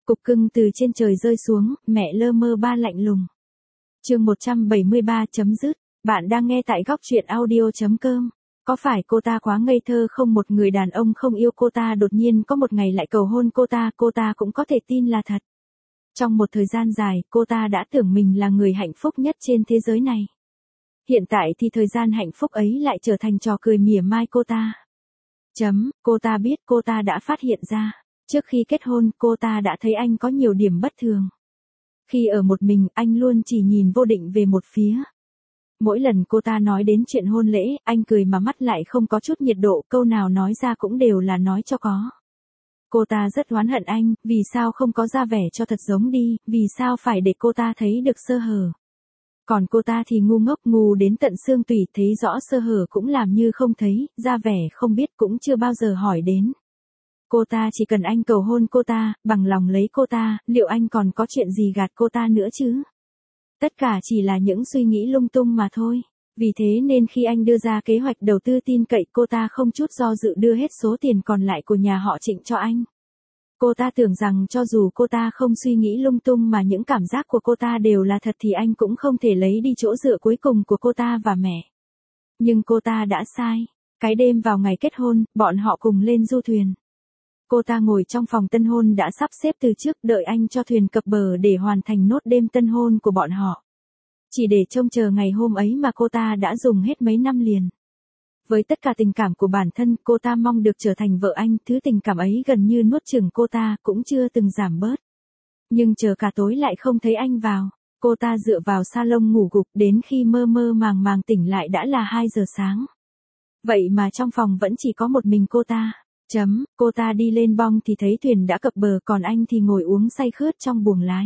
Cục cưng từ trên trời rơi xuống, mẹ lơ mơ ba lạnh lùng. Chương 173 chấm dứt. Bạn đang nghe tại góc truyện audio.com. Có phải cô ta quá ngây thơ không, một người đàn ông không yêu cô ta đột nhiên có một ngày lại cầu hôn cô ta cũng có thể tin là thật. Trong một thời gian dài, cô ta đã tưởng mình là người hạnh phúc nhất trên thế giới này. Hiện tại thì thời gian hạnh phúc ấy lại trở thành trò cười mỉa mai cô ta. Cô ta biết cô ta đã phát hiện ra. Trước khi kết hôn, cô ta đã thấy anh có nhiều điểm bất thường. Khi ở một mình, anh luôn chỉ nhìn vô định về một phía. Mỗi lần cô ta nói đến chuyện hôn lễ, anh cười mà mắt lại không có chút nhiệt độ, câu nào nói ra cũng đều là nói cho có. Cô ta rất oán hận anh, vì sao không có ra vẻ cho thật giống đi, vì sao phải để cô ta thấy được sơ hở. Còn cô ta thì ngu ngốc, ngu đến tận xương tủy, thấy rõ sơ hở cũng làm như không thấy, ra vẻ không biết cũng chưa bao giờ hỏi đến. Cô ta chỉ cần anh cầu hôn cô ta, bằng lòng lấy cô ta, liệu anh còn có chuyện gì gạt cô ta nữa chứ? Tất cả chỉ là những suy nghĩ lung tung mà thôi. Vì thế nên khi anh đưa ra kế hoạch đầu tư tin cậy, cô ta không chút do dự đưa hết số tiền còn lại của nhà họ Trịnh cho anh. Cô ta tưởng rằng cho dù cô ta không suy nghĩ lung tung mà những cảm giác của cô ta đều là thật thì anh cũng không thể lấy đi chỗ dựa cuối cùng của cô ta và mẹ. Nhưng cô ta đã sai. Cái đêm vào ngày kết hôn, bọn họ cùng lên du thuyền. Cô ta ngồi trong phòng tân hôn đã sắp xếp từ trước, đợi anh cho thuyền cập bờ để hoàn thành nốt đêm tân hôn của bọn họ. Chỉ để trông chờ ngày hôm ấy mà cô ta đã dùng hết mấy năm liền. Với tất cả tình cảm của bản thân, cô ta mong được trở thành vợ anh, thứ tình cảm ấy gần như nuốt chửng cô ta, cũng chưa từng giảm bớt. Nhưng chờ cả tối lại không thấy anh vào. Cô ta dựa vào salon ngủ gục, đến khi mơ mơ màng màng tỉnh lại đã là 2 giờ sáng. Vậy mà trong phòng vẫn chỉ có một mình cô ta. Cô ta đi lên bong thì thấy thuyền đã cập bờ, còn anh thì ngồi uống say khướt trong buồng lái.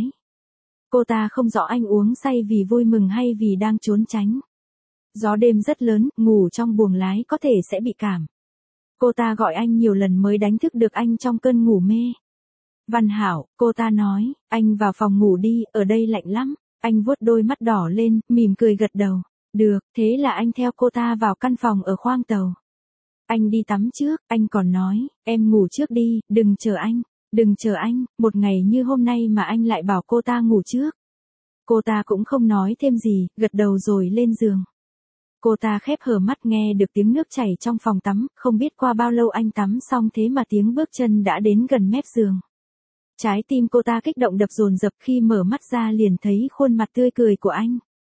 Cô ta không rõ anh uống say vì vui mừng hay vì đang trốn tránh. Gió đêm rất lớn, ngủ trong buồng lái có thể sẽ bị cảm. Cô ta gọi anh nhiều lần mới đánh thức được anh trong cơn ngủ mê. Văn Hảo, cô ta nói, anh vào phòng ngủ đi, ở đây lạnh lắm. Anh vuốt đôi mắt đỏ lên, mỉm cười gật đầu. Được, thế là anh theo cô ta vào căn phòng ở khoang tàu. Anh đi tắm trước, anh còn nói, em ngủ trước đi, đừng chờ anh. Đừng chờ anh, một ngày như hôm nay mà anh lại bảo cô ta ngủ trước. Cô ta cũng không nói thêm gì, gật đầu rồi lên giường. Cô ta khép hờ mắt nghe được tiếng nước chảy trong phòng tắm, không biết qua bao lâu anh tắm xong thế mà tiếng bước chân đã đến gần mép giường. Trái tim cô ta kích động đập dồn dập, khi mở mắt ra liền thấy khuôn mặt tươi cười của anh.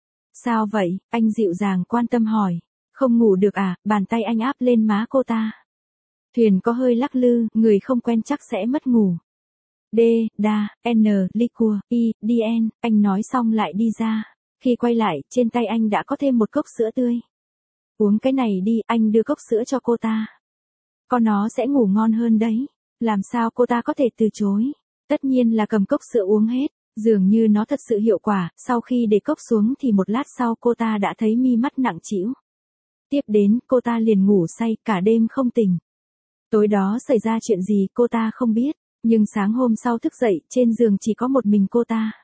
Sao vậy? Anh dịu dàng quan tâm hỏi. Không ngủ được à? Bàn tay anh áp lên má cô ta. Thuyền có hơi lắc lư, người không quen chắc sẽ mất ngủ. D, đa, N, liquor, I, DN, anh nói xong lại đi ra. Khi quay lại, trên tay anh đã có thêm một cốc sữa tươi. Uống cái này đi, anh đưa cốc sữa cho cô ta. Con nó sẽ ngủ ngon hơn đấy. Làm sao cô ta có thể từ chối? Tất nhiên là cầm cốc sữa uống hết. Dường như nó thật sự hiệu quả, sau khi để cốc xuống thì một lát sau cô ta đã thấy mi mắt nặng trĩu. Tiếp đến, cô ta liền ngủ say, cả đêm không tỉnh. Tối đó xảy ra chuyện gì cô ta không biết, nhưng sáng hôm sau thức dậy, trên giường chỉ có một mình cô ta.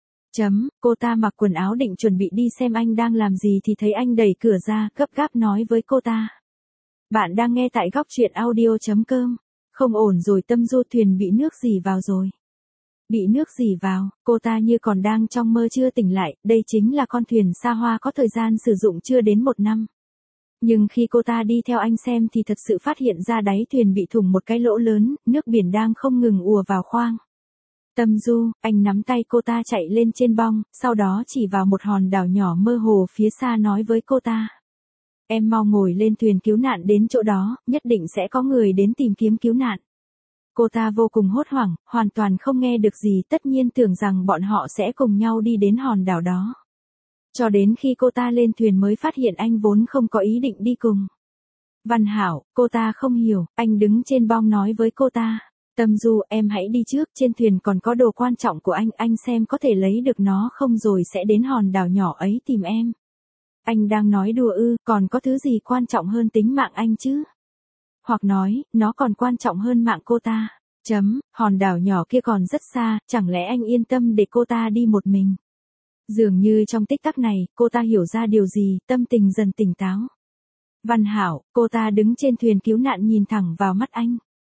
Cô ta mặc quần áo định chuẩn bị đi xem anh đang làm gì thì thấy anh đẩy cửa ra, gấp gáp nói với cô ta. Bạn đang nghe tại góc truyện audio.com. Không ổn rồi, Tâm Du, thuyền bị nước rỉ vào rồi. Bị nước rỉ vào, cô ta như còn đang trong mơ chưa tỉnh lại, đây chính là con thuyền xa hoa có thời gian sử dụng chưa đến 1 năm. Nhưng khi cô ta đi theo anh xem thì thật sự phát hiện ra đáy thuyền bị thủng một cái lỗ lớn, nước biển đang không ngừng ùa vào khoang. Tâm Du, anh nắm tay cô ta chạy lên trên bong, sau đó chỉ vào một hòn đảo nhỏ mơ hồ phía xa nói với cô ta. Em mau ngồi lên thuyền cứu nạn đến chỗ đó, nhất định sẽ có người đến tìm kiếm cứu nạn. Cô ta vô cùng hốt hoảng, hoàn toàn không nghe được gì, tất nhiên tưởng rằng bọn họ sẽ cùng nhau đi đến hòn đảo đó. Cho đến khi cô ta lên thuyền mới phát hiện anh vốn không có ý định đi cùng. Văn Hảo, cô ta không hiểu, anh đứng trên bong nói với cô ta. Tâm Du, em hãy đi trước, trên thuyền còn có đồ quan trọng của anh xem có thể lấy được nó không rồi sẽ đến hòn đảo nhỏ ấy tìm em. Anh đang nói đùa ư, còn có thứ gì quan trọng hơn tính mạng anh chứ? Hoặc nói, nó còn quan trọng hơn mạng cô ta. Hòn đảo nhỏ kia còn rất xa, chẳng lẽ anh yên tâm để cô ta đi một mình? Dường như trong tích tắc này, cô ta hiểu ra điều gì, tâm tình dần tỉnh táo. Văn Hảo, cô ta đứng trên thuyền cứu nạn nhìn thẳng vào mắt anh.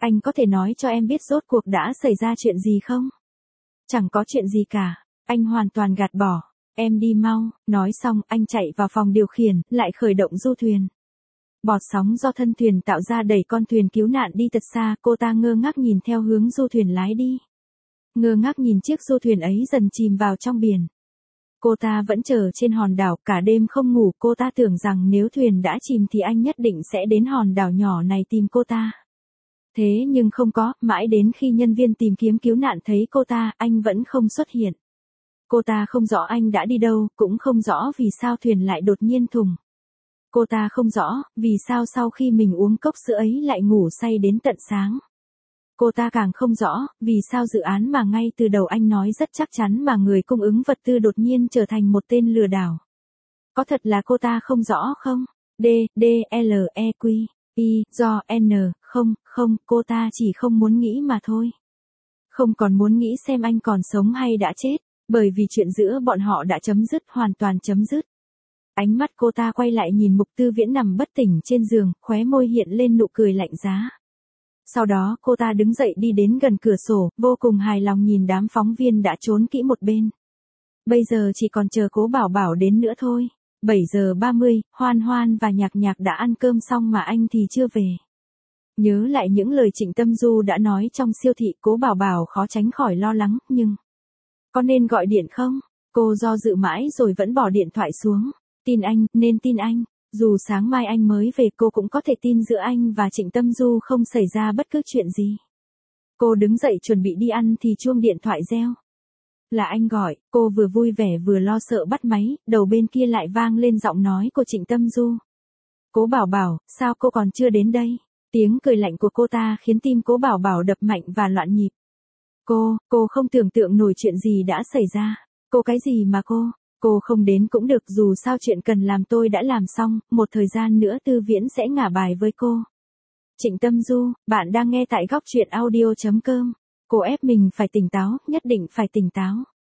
Anh có thể nói cho em biết rốt cuộc đã xảy ra chuyện gì không? Chẳng có chuyện gì cả. Anh hoàn toàn gạt bỏ. Em đi mau. Nói xong, anh chạy vào phòng điều khiển, lại khởi động du thuyền. Bọt sóng do thân thuyền tạo ra đẩy con thuyền cứu nạn đi thật xa, cô ta ngơ ngác nhìn theo hướng du thuyền lái đi. Ngơ ngác nhìn chiếc du thuyền ấy dần chìm vào trong biển. Cô ta vẫn chờ trên hòn đảo, cả đêm không ngủ, cô ta tưởng rằng nếu thuyền đã chìm thì anh nhất định sẽ đến hòn đảo nhỏ này tìm cô ta. Thế nhưng không có, mãi đến khi nhân viên tìm kiếm cứu nạn thấy cô ta, anh vẫn không xuất hiện. Cô ta không rõ anh đã đi đâu, cũng không rõ vì sao thuyền lại đột nhiên thủng. Cô ta không rõ, vì sao sau khi mình uống cốc sữa ấy lại ngủ say đến tận sáng. Cô ta càng không rõ, vì sao dự án mà ngay từ đầu anh nói rất chắc chắn mà người cung ứng vật tư đột nhiên trở thành một tên lừa đảo. Có thật là cô ta không rõ không? D, D, L, E, Q, I, do, N, không, cô ta chỉ không muốn nghĩ mà thôi. Không còn muốn nghĩ xem anh còn sống hay đã chết, bởi vì chuyện giữa bọn họ đã chấm dứt, hoàn toàn chấm dứt. Ánh mắt cô ta quay lại nhìn Mục Tư Viễn nằm bất tỉnh trên giường, khóe môi hiện lên nụ cười lạnh giá. Sau đó cô ta đứng dậy đi đến gần cửa sổ, vô cùng hài lòng nhìn đám phóng viên đã trốn kỹ một bên. Bây giờ chỉ còn chờ Cố Bảo Bảo đến nữa thôi. 7 giờ 30, Hoan Hoan và Nhạc Nhạc đã ăn cơm xong mà anh thì chưa về. Nhớ lại những lời Trịnh Tâm Du đã nói trong siêu thị, Cố Bảo Bảo khó tránh khỏi lo lắng, nhưng... Có nên gọi điện không? Cô do dự mãi rồi vẫn bỏ điện thoại xuống. Tin anh, nên tin anh. Dù sáng mai anh mới về cô cũng có thể tin giữa anh và Trịnh Tâm Du không xảy ra bất cứ chuyện gì. Cô đứng dậy chuẩn bị đi ăn thì chuông điện thoại reo. Là anh gọi, cô vừa vui vẻ vừa lo sợ bắt máy, đầu bên kia lại vang lên giọng nói của Trịnh Tâm Du. Cố Bảo Bảo, sao cô còn chưa đến đây? Tiếng cười lạnh của cô ta khiến tim Cố Bảo Bảo đập mạnh và loạn nhịp. Cô không tưởng tượng nổi chuyện gì đã xảy ra. Cô cái gì mà cô không đến cũng được, dù sao chuyện cần làm tôi đã làm xong, một thời gian nữa Tư Viễn sẽ ngả bài với cô. Trịnh Tâm Du, bạn đang nghe tại góc truyện audio.com. Cô ép mình phải tỉnh táo, nhất định phải tỉnh táo.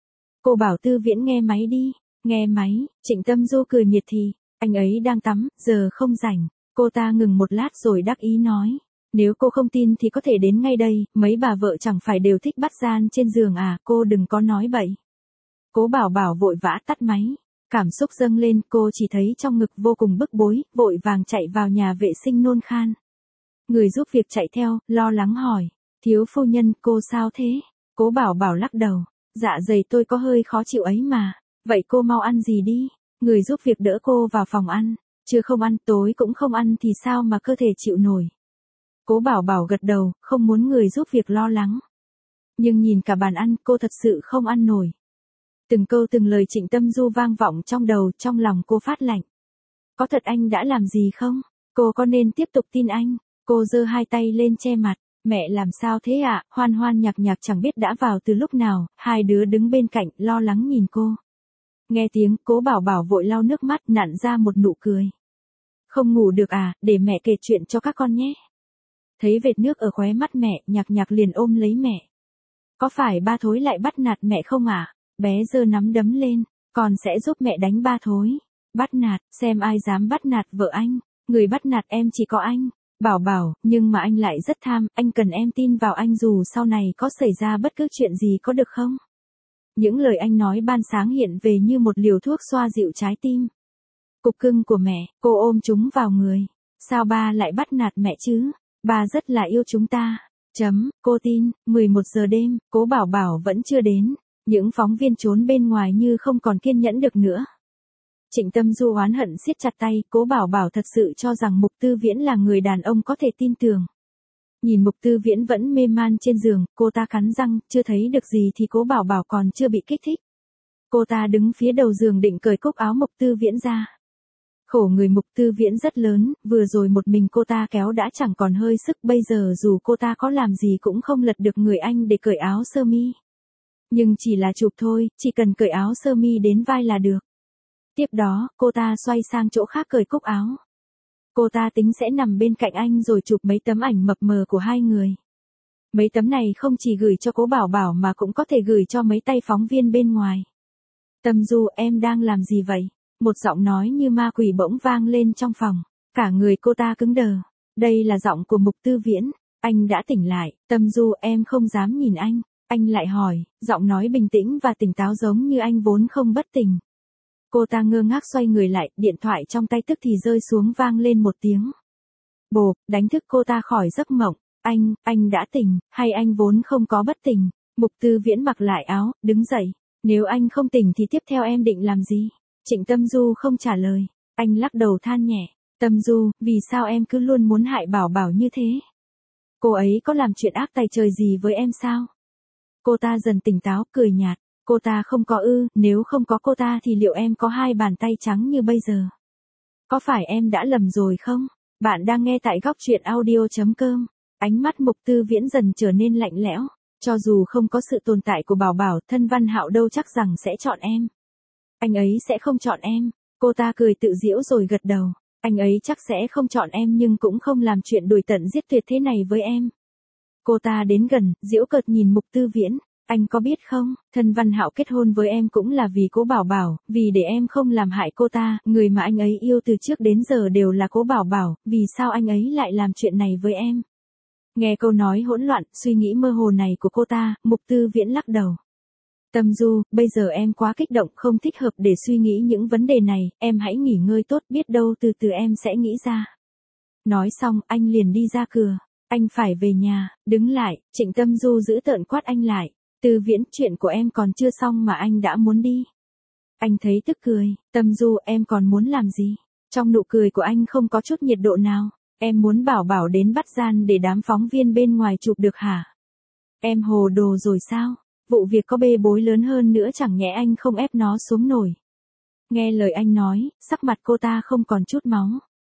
Cô bảo Tư Viễn nghe máy đi. Nghe máy, Trịnh Tâm Du cười miệt thị, anh ấy đang tắm, giờ không rảnh. Cô ta ngừng một lát rồi đắc ý nói. Nếu cô không tin thì có thể đến ngay đây, mấy bà vợ chẳng phải đều thích bắt gian trên giường à, cô đừng có nói bậy. Cố Bảo Bảo vội vã tắt máy. Cảm xúc dâng lên, cô chỉ thấy trong ngực vô cùng bức bối, vội vàng chạy vào nhà vệ sinh nôn khan. Người giúp việc chạy theo, lo lắng hỏi. Thiếu phu nhân, cô sao thế? Cố Bảo Bảo lắc đầu. Dạ dày tôi có hơi khó chịu ấy mà. Vậy cô mau ăn gì đi. Người giúp việc đỡ cô vào phòng ăn. Chưa không ăn, tối cũng không ăn thì sao mà cơ thể chịu nổi. Cố Bảo Bảo gật đầu, không muốn người giúp việc lo lắng. Nhưng nhìn cả bàn ăn, cô thật sự không ăn nổi. Từng câu từng lời Trịnh Tâm Du vang vọng trong đầu, trong lòng cô phát lạnh. Có thật anh đã làm gì không? Cô có nên tiếp tục tin anh? Cô giơ hai tay lên che mặt. Mẹ làm sao thế ạ? Hoan Hoan Nhạc Nhạc chẳng biết đã vào từ lúc nào, hai đứa đứng bên cạnh, lo lắng nhìn cô. Nghe tiếng, Cố Bảo Bảo vội lau nước mắt, nặn ra một nụ cười. Không ngủ được à, để mẹ kể chuyện cho các con nhé. Thấy vệt nước ở khóe mắt mẹ, Nhạc Nhạc liền ôm lấy mẹ. Có phải ba Thối lại bắt nạt mẹ không ạ? Bé giơ nắm đấm lên, con sẽ giúp mẹ đánh ba Thối. Bắt nạt, xem ai dám bắt nạt vợ anh, người bắt nạt em chỉ có anh. Bảo Bảo, nhưng mà anh lại rất tham, anh cần em tin vào anh dù sau này có xảy ra bất cứ chuyện gì có được không? Những lời anh nói ban sáng hiện về như một liều thuốc xoa dịu trái tim. Cục cưng của mẹ, cô ôm chúng vào người. Sao ba lại bắt nạt mẹ chứ? Ba rất là yêu chúng ta. Cô tin, 11 giờ đêm, Cố Bảo Bảo vẫn chưa đến. Những phóng viên trốn bên ngoài như không còn kiên nhẫn được nữa. Trịnh Tâm Du oán hận siết chặt tay, Cố Bảo Bảo thật sự cho rằng Mục Tư Viễn là người đàn ông có thể tin tưởng. Nhìn Mục Tư Viễn vẫn mê man trên giường, cô ta cắn răng, chưa thấy được gì thì Cố Bảo Bảo còn chưa bị kích thích. Cô ta đứng phía đầu giường định cởi cúc áo Mục Tư Viễn ra. Khổ người Mục Tư Viễn rất lớn, vừa rồi một mình cô ta kéo đã chẳng còn hơi sức, bây giờ dù cô ta có làm gì cũng không lật được người anh để cởi áo sơ mi. Nhưng chỉ là chụp thôi, chỉ cần cởi áo sơ mi đến vai là được. Tiếp đó, cô ta xoay sang chỗ khác cởi cúc áo. Cô ta tính sẽ nằm bên cạnh anh rồi chụp mấy tấm ảnh mập mờ của hai người. Mấy tấm này không chỉ gửi cho Cố Bảo Bảo mà cũng có thể gửi cho mấy tay phóng viên bên ngoài. Tâm Du, em đang làm gì vậy? Một giọng nói như ma quỷ bỗng vang lên trong phòng. Cả người cô ta cứng đờ. Đây là giọng của Mục Tư Viễn. Anh đã tỉnh lại, Tâm Du em không dám nhìn anh. Anh lại hỏi, giọng nói bình tĩnh và tỉnh táo giống như anh vốn không bất tỉnh. Cô ta ngơ ngác xoay người lại, điện thoại trong tay tức thì rơi xuống vang lên một tiếng. Bộp, đánh thức cô ta khỏi giấc mộng. Anh đã tỉnh, hay anh vốn không có bất tỉnh? Mục Tư Viễn mặc lại áo, đứng dậy. Nếu anh không tỉnh thì tiếp theo em định làm gì? Trịnh Tâm Du không trả lời. Anh lắc đầu than nhẹ. Tâm Du, vì sao em cứ luôn muốn hại Bảo Bảo như thế? Cô ấy có làm chuyện ác tày trời gì với em sao? Cô ta dần tỉnh táo, cười nhạt. Cô ta không có ư, nếu không có cô ta thì liệu em có hai bàn tay trắng như bây giờ? Có phải em đã lầm rồi không? Bạn đang nghe tại góc truyện audio.com. Ánh mắt Mục Tư Viễn dần trở nên lạnh lẽo. Cho dù không có sự tồn tại của Bảo Bảo, Thân Văn Hạo đâu chắc rằng sẽ chọn em. Anh ấy sẽ không chọn em. Cô ta cười tự giễu rồi gật đầu. Anh ấy chắc sẽ không chọn em nhưng cũng không làm chuyện đuổi tận giết tuyệt thế này với em. Cô ta đến gần, giễu cợt nhìn Mục Tư Viễn. Anh có biết không, Thân Văn Hạo kết hôn với em cũng là vì Cố Bảo Bảo, vì để em không làm hại cô ta, người mà anh ấy yêu từ trước đến giờ đều là Cố Bảo Bảo, vì sao anh ấy lại làm chuyện này với em? Nghe câu nói hỗn loạn, suy nghĩ mơ hồ này của cô ta, Mục Tư Viễn lắc đầu. Tâm Du, bây giờ em quá kích động, không thích hợp để suy nghĩ những vấn đề này, em hãy nghỉ ngơi tốt, biết đâu từ từ em sẽ nghĩ ra. Nói xong, anh liền đi ra cửa. Anh phải về nhà, đứng lại, Trịnh Tâm Du giữ tợn quát anh lại. Tư Viễn, chuyện của em còn chưa xong mà anh đã muốn đi. Anh thấy tức cười. Tâm Du, em còn muốn làm gì? Trong nụ cười của anh không có chút nhiệt độ nào. Em muốn Bảo Bảo đến bắt gian để đám phóng viên bên ngoài chụp được hả? Em hồ đồ rồi sao? Vụ việc có bê bối lớn hơn nữa chẳng nhẽ anh không ép nó xuống nổi. Nghe lời anh nói, sắc mặt cô ta không còn chút máu.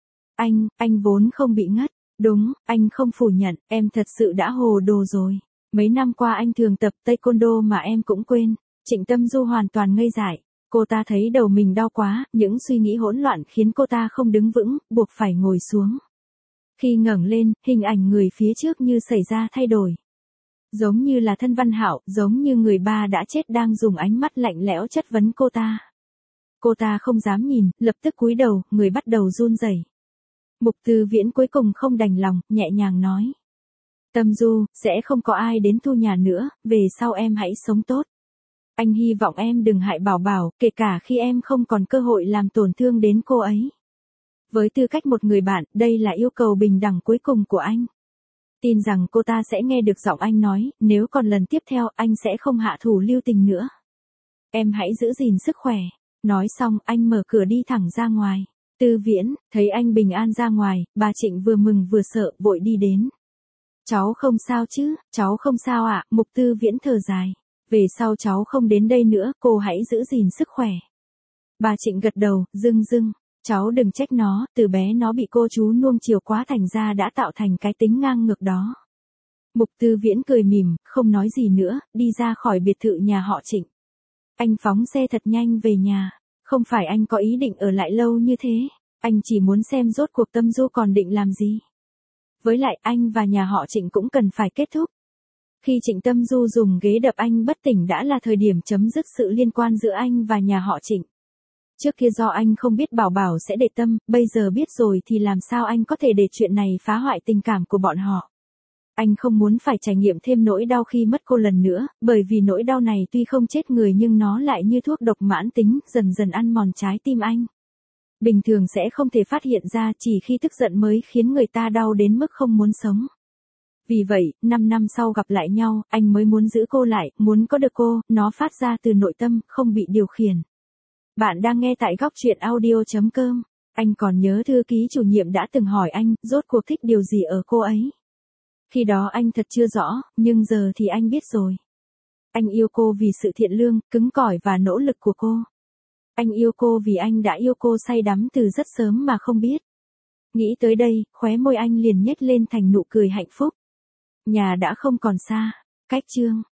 Anh vốn không bị ngất. Đúng, anh không phủ nhận, em thật sự đã hồ đồ rồi. Mấy năm qua anh thường tập taekwondo mà em cũng quên. Trịnh Tâm Du hoàn toàn ngây dại. Cô ta thấy đầu mình đau quá, những suy nghĩ hỗn loạn khiến cô ta không đứng vững, buộc phải ngồi xuống. Khi ngẩng lên, hình ảnh người phía trước như xảy ra thay đổi. Giống như là Thân Văn Hạo, giống như người ba đã chết đang dùng ánh mắt lạnh lẽo chất vấn cô ta. Cô ta không dám nhìn, lập tức cúi đầu, người bắt đầu run rẩy. Mục Tư Viễn cuối cùng không đành lòng, nhẹ nhàng nói. Tâm Du, sẽ không có ai đến thu nhà nữa, về sau em hãy sống tốt. Anh hy vọng em đừng hại Bảo Bảo, kể cả khi em không còn cơ hội làm tổn thương đến cô ấy. Với tư cách một người bạn, đây là yêu cầu bình đẳng cuối cùng của anh. Tin rằng cô ta sẽ nghe được giọng anh nói, nếu còn lần tiếp theo anh sẽ không hạ thủ lưu tình nữa. Em hãy giữ gìn sức khỏe. Nói xong, anh mở cửa đi thẳng ra ngoài. Tư Viễn, thấy anh bình an ra ngoài, bà Trịnh vừa mừng vừa sợ, vội đi đến. Cháu không sao chứ, cháu không sao ạ, Mục Tư Viễn thở dài. Về sau cháu không đến đây nữa, cô hãy giữ gìn sức khỏe. Bà Trịnh gật đầu, dưng. Cháu đừng trách nó, từ bé nó bị cô chú nuông chiều quá thành ra đã tạo thành cái tính ngang ngược đó. Mục Tư Viễn cười mỉm, không nói gì nữa, đi ra khỏi biệt thự nhà họ Trịnh. Anh phóng xe thật nhanh về nhà. Không phải anh có ý định ở lại lâu như thế. Anh chỉ muốn xem rốt cuộc Tâm Du còn định làm gì. Với lại anh và nhà họ Trịnh cũng cần phải kết thúc. Khi Trịnh Tâm Du dùng ghế đập anh bất tỉnh đã là thời điểm chấm dứt sự liên quan giữa anh và nhà họ Trịnh. Trước kia do anh không biết Bảo Bảo sẽ để tâm, bây giờ biết rồi thì làm sao anh có thể để chuyện này phá hoại tình cảm của bọn họ. Anh không muốn phải trải nghiệm thêm nỗi đau khi mất cô lần nữa, bởi vì nỗi đau này tuy không chết người nhưng nó lại như thuốc độc mãn tính, dần dần ăn mòn trái tim anh. Bình thường sẽ không thể phát hiện ra, chỉ khi tức giận mới khiến người ta đau đến mức không muốn sống. Vì vậy, 5 năm sau gặp lại nhau, anh mới muốn giữ cô lại, muốn có được cô, nó phát ra từ nội tâm, không bị điều khiển. Bạn đang nghe tại góc truyện audio.com. Anh còn nhớ thư ký chủ nhiệm đã từng hỏi anh, rốt cuộc thích điều gì ở cô ấy. Khi đó anh thật chưa rõ, nhưng giờ thì anh biết rồi. Anh yêu cô vì sự thiện lương, cứng cỏi và nỗ lực của cô. Anh yêu cô vì anh đã yêu cô say đắm từ rất sớm mà không biết. Nghĩ tới đây, khóe môi anh liền nhếch lên thành nụ cười hạnh phúc. Nhà đã không còn xa. Cách chương